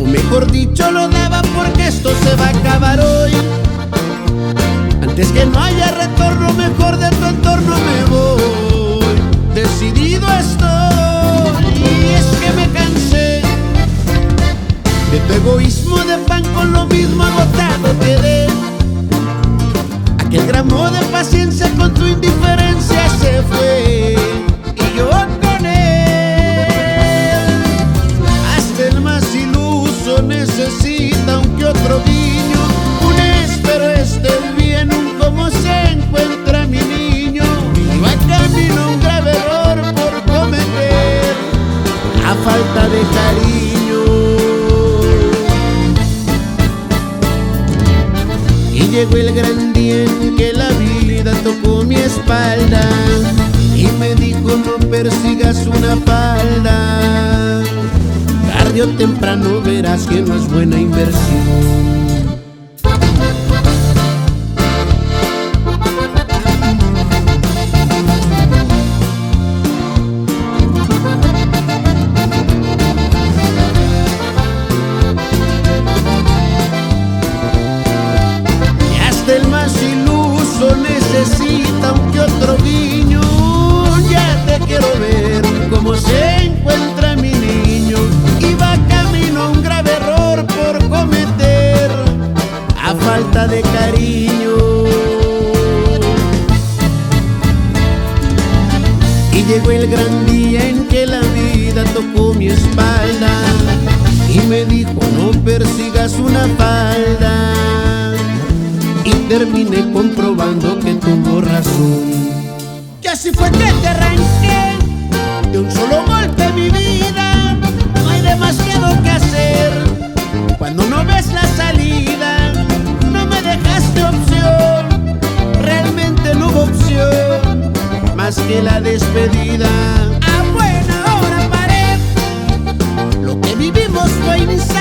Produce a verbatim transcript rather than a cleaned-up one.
o mejor dicho lo daba porque esto se va a acabar hoy. Antes que no haya retorno, mejor de tu entorno me voy. Decidido estoy, y es que me cansé de tu egoísmo de pan, con lo mismo agotado quedé. Aquel gramo de paciencia con tu indiferencia se fue, y yo con él. Hasta el más iluso necesita un que otro guiño, un espero esté bien, un cómo se encuentra mi niño. Iba camino a un grave error por cometer, a falta de cariño. Y llegó el gran día en que la vida tocó mi espalda y me dijo: no persigas una falda, tarde o temprano verás que no es buena inversión. El más iluso necesita un que otro guiño. Ya te quiero ver cómo se encuentra mi niño. Iba camino a un grave error por cometer, a falta de cariño. Y llegó el gran día en que la vida tocó mi espalda y me dijo: no persigas una falda. Y terminé comprobando que tuvo razón. Que así fue que te arranqué de un solo golpe mi vida. No hay demasiado que hacer cuando no ves la salida. No me dejaste opción, realmente no hubo opción más que la despedida. A buena hora paré, lo que vivimos fue inicial.